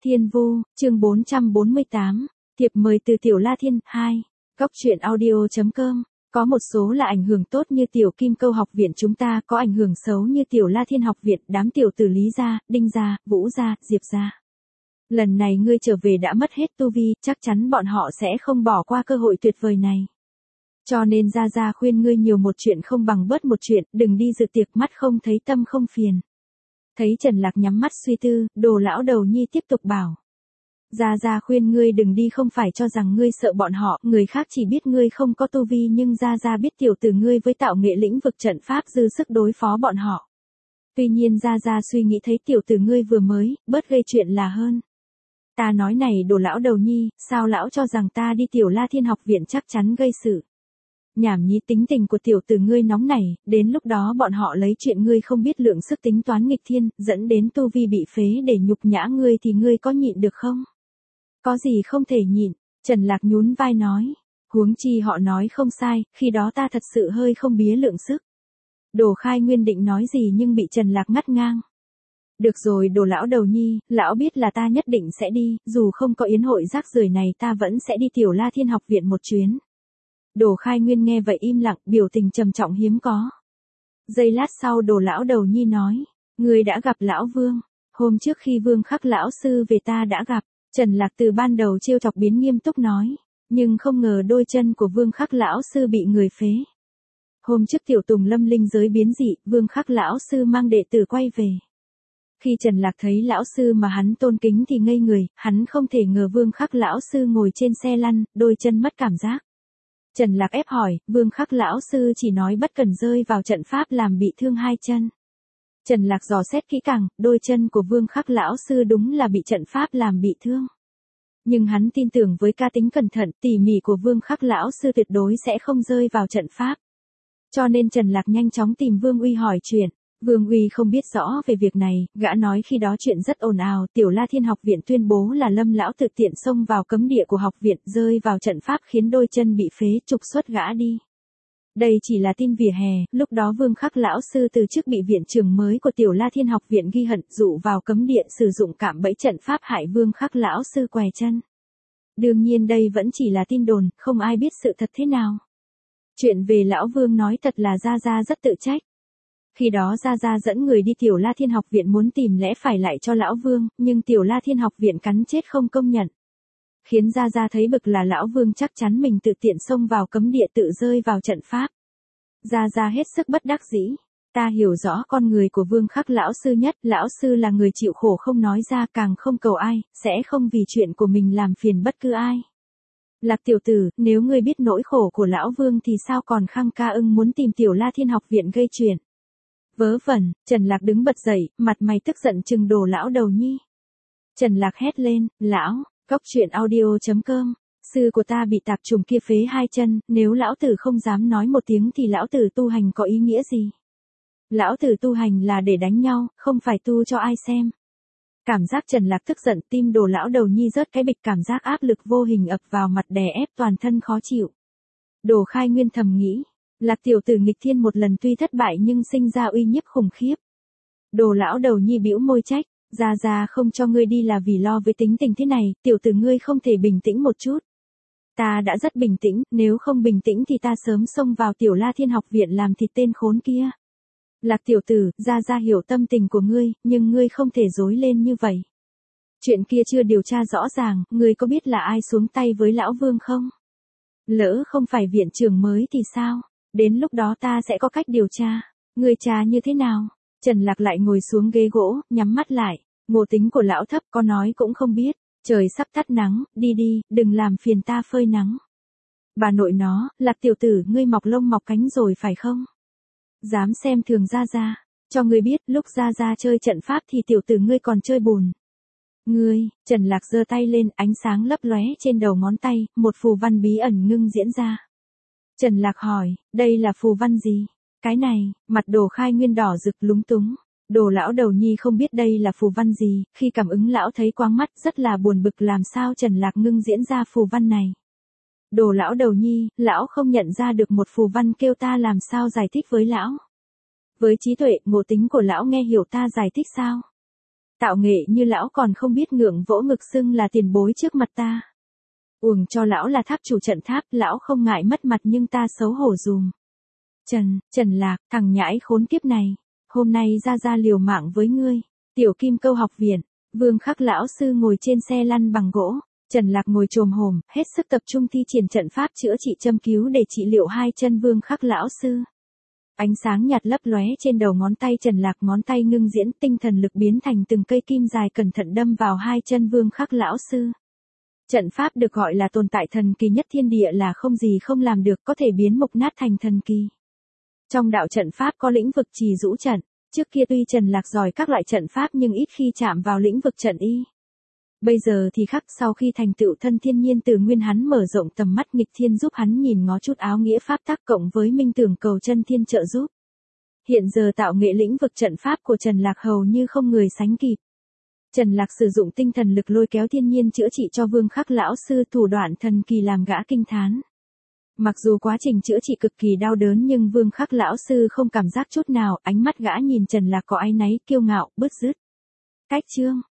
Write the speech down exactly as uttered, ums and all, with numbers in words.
Thiên Vu, chương bốn trăm bốn mươi tám, thiệp mời từ Tiểu La Thiên, hai. Góc truyện audio.com, có một số là ảnh hưởng tốt như Tiểu Kim Câu học viện chúng ta, có ảnh hưởng xấu như Tiểu La Thiên học viện, đám tiểu tử Lý gia, Đinh gia, Vũ gia, Diệp gia. Lần này ngươi trở về đã mất hết tu vi, chắc chắn bọn họ sẽ không bỏ qua cơ hội tuyệt vời này. Cho nên gia gia khuyên ngươi nhiều một chuyện không bằng bớt một chuyện, đừng đi dự tiệc mắt không thấy tâm không phiền. Thấy Trần Lạc nhắm mắt suy tư, Đồ lão đầu nhi tiếp tục bảo. Gia gia khuyên ngươi đừng đi không phải cho rằng ngươi sợ bọn họ, người khác chỉ biết ngươi không có tu vi nhưng gia gia biết tiểu tử ngươi với tạo nghệ lĩnh vực trận pháp dư sức đối phó bọn họ. Tuy nhiên gia gia suy nghĩ thấy tiểu tử ngươi vừa mới, bớt gây chuyện là hơn. Ta nói này Đồ lão đầu nhi, sao lão cho rằng ta đi Tiểu La Thiên học viện chắc chắn gây sự. Nhảm nhí, tính tình của tiểu tử ngươi nóng nảy, đến lúc đó bọn họ lấy chuyện ngươi không biết lượng sức tính toán nghịch thiên, dẫn đến tu vi bị phế để nhục nhã ngươi thì ngươi có nhịn được không? Có gì không thể nhịn, Trần Lạc nhún vai nói. Huống chi họ nói không sai, khi đó ta thật sự hơi không bía lượng sức. Đồ Khai Nguyên định nói gì nhưng bị Trần Lạc ngắt ngang. Được rồi Đồ lão đầu nhi, lão biết là ta nhất định sẽ đi, dù không có yến hội rác rưởi này ta vẫn sẽ đi Tiểu La Thiên học viện một chuyến. Đồ Khai Nguyên nghe vậy im lặng, biểu tình trầm trọng hiếm có. Giây lát sau Đồ lão đầu nhi nói, ngươi đã gặp lão Vương, hôm trước khi Vương Khắc lão sư về ta đã gặp. Trần Lạc từ ban đầu trêu chọc biến nghiêm túc nói, nhưng không ngờ đôi chân của Vương Khắc lão sư bị người phế. Hôm trước tiểu Tùng Lâm linh giới biến dị, Vương Khắc lão sư mang đệ tử quay về. Khi Trần Lạc thấy lão sư mà hắn tôn kính thì ngây người, hắn không thể ngờ Vương Khắc lão sư ngồi trên xe lăn, đôi chân mất cảm giác. Trần Lạc ép hỏi, Vương Khắc lão sư chỉ nói bất cần rơi vào trận pháp làm bị thương hai chân. Trần Lạc dò xét kỹ càng, đôi chân của Vương Khắc lão sư đúng là bị trận pháp làm bị thương. Nhưng hắn tin tưởng với cá tính cẩn thận, tỉ mỉ của Vương Khắc lão sư tuyệt đối sẽ không rơi vào trận pháp. Cho nên Trần Lạc nhanh chóng tìm Vương Uy hỏi chuyện. Vương Uy không biết rõ về việc này, gã nói khi đó chuyện rất ồn ào, Tiểu La Thiên học viện tuyên bố là Lâm lão tự tiện xông vào cấm địa của học viện, rơi vào trận pháp khiến đôi chân bị phế, trục xuất gã đi. Đây chỉ là tin vỉa hè, lúc đó Vương Khắc lão sư từ chức bị viện trưởng mới của Tiểu La Thiên học viện ghi hận, dụ vào cấm địa sử dụng cạm bẫy trận pháp hại Vương Khắc lão sư què chân. Đương nhiên đây vẫn chỉ là tin đồn, không ai biết sự thật thế nào. Chuyện về lão Vương nói thật là gia gia rất tự trách. Khi đó gia gia dẫn người đi Tiểu La Thiên học viện muốn tìm lẽ phải lại cho lão Vương, nhưng Tiểu La Thiên học viện cắn chết không công nhận. Khiến gia gia thấy bực là lão Vương chắc chắn mình tự tiện xông vào cấm địa tự rơi vào trận pháp. Gia gia hết sức bất đắc dĩ. Ta hiểu rõ con người của Vương Khắc lão sư nhất, lão sư là người chịu khổ không nói ra, càng không cầu ai, sẽ không vì chuyện của mình làm phiền bất cứ ai. Lạc tiểu tử, nếu ngươi biết nỗi khổ của lão Vương thì sao còn khăng ca ưng muốn tìm Tiểu La Thiên học viện gây chuyện. Vớ vẩn, Trần Lạc đứng bật dậy, mặt mày tức giận trừng Đồ lão đầu nhi. Trần Lạc hét lên, lão, góc truyện audio.com, sư của ta bị tạp trùng kia phế hai chân, nếu lão tử không dám nói một tiếng thì lão tử tu hành có ý nghĩa gì? Lão tử tu hành là để đánh nhau, không phải tu cho ai xem. Cảm giác Trần Lạc tức giận, tim Đồ lão đầu nhi rớt cái bịch, cảm giác áp lực vô hình ập vào mặt đè ép toàn thân khó chịu. Đồ Khai Nguyên thầm nghĩ, Lạc tiểu tử nghịch thiên một lần tuy thất bại nhưng sinh ra uy nhiếp khủng khiếp. Đồ lão đầu nhi bĩu môi trách, gia gia không cho ngươi đi là vì lo với tính tình thế này, tiểu tử ngươi không thể bình tĩnh một chút. Ta đã rất bình tĩnh, nếu không bình tĩnh thì ta sớm xông vào Tiểu La Thiên học viện làm thịt tên khốn kia. Lạc tiểu tử, gia gia hiểu tâm tình của ngươi, nhưng ngươi không thể dối lên như vậy. Chuyện kia chưa điều tra rõ ràng, ngươi có biết là ai xuống tay với lão Vương không? Lỡ không phải viện trưởng mới thì sao? Đến lúc đó ta sẽ có cách điều tra. Ngươi tra như thế nào? Trần Lạc lại ngồi xuống ghế gỗ, nhắm mắt lại. Ngộ tính của lão thấp, có nói cũng không biết. Trời sắp tắt nắng, đi đi, đừng làm phiền ta phơi nắng. Bà nội nó, Lạc tiểu tử, ngươi mọc lông mọc cánh rồi phải không? Dám xem thường gia gia. Cho ngươi biết, lúc gia gia chơi trận pháp thì tiểu tử ngươi còn chơi bùn. Ngươi, Trần Lạc giơ tay lên, ánh sáng lấp lóe trên đầu ngón tay, một phù văn bí ẩn ngưng diễn ra. Trần Lạc hỏi, đây là phù văn gì? Cái này, mặt Đồ Khai Nguyên đỏ rực lúng túng. Đồ lão đầu nhi không biết đây là phù văn gì, khi cảm ứng lão thấy quáng mắt rất là buồn bực làm sao Trần Lạc ngưng diễn ra phù văn này. Đồ lão đầu nhi, lão không nhận ra được một phù văn kêu ta làm sao giải thích với lão. Với trí tuệ, ngộ tính của lão nghe hiểu ta giải thích sao? Tạo nghệ như lão còn không biết ngượng vỗ ngực xưng là tiền bối trước mặt ta. Uổng cho lão là tháp chủ trận tháp, lão không ngại mất mặt nhưng ta xấu hổ dùm. Trần, Trần Lạc, thằng nhãi khốn kiếp này, hôm nay ra ra liều mạng với ngươi. Tiểu Kim Câu học viện, Vương Khắc lão sư ngồi trên xe lăn bằng gỗ, Trần Lạc ngồi chồm hổm, hết sức tập trung thi triển trận pháp chữa trị châm cứu để trị liệu hai chân Vương Khắc lão sư. Ánh sáng nhạt lấp lóe trên đầu ngón tay Trần Lạc, ngón tay ngưng diễn, tinh thần lực biến thành từng cây kim dài cẩn thận đâm vào hai chân Vương Khắc lão sư. Trận pháp được gọi là tồn tại thần kỳ nhất thiên địa, là không gì không làm được, có thể biến mục nát thành thần kỳ. Trong đạo trận pháp có lĩnh vực trì dũ trận, trước kia tuy Trần Lạc giỏi các loại trận pháp nhưng ít khi chạm vào lĩnh vực trận y. Bây giờ thì khác, sau khi thành tựu thân thiên nhiên từ nguyên, hắn mở rộng tầm mắt, nghịch thiên giúp hắn nhìn ngó chút áo nghĩa pháp tắc, cộng với minh tưởng cầu chân thiên trợ giúp. Hiện giờ tạo nghệ lĩnh vực trận pháp của Trần Lạc hầu như không người sánh kịp. Trần Lạc sử dụng tinh thần lực lôi kéo thiên nhiên chữa trị cho Vương Khắc lão sư, thủ đoạn thần kỳ làm gã kinh thán. Mặc dù quá trình chữa trị cực kỳ đau đớn nhưng Vương Khắc lão sư không cảm giác chút nào, ánh mắt gã nhìn Trần Lạc có áy náy, kiêu ngạo, bứt rứt. Cách chương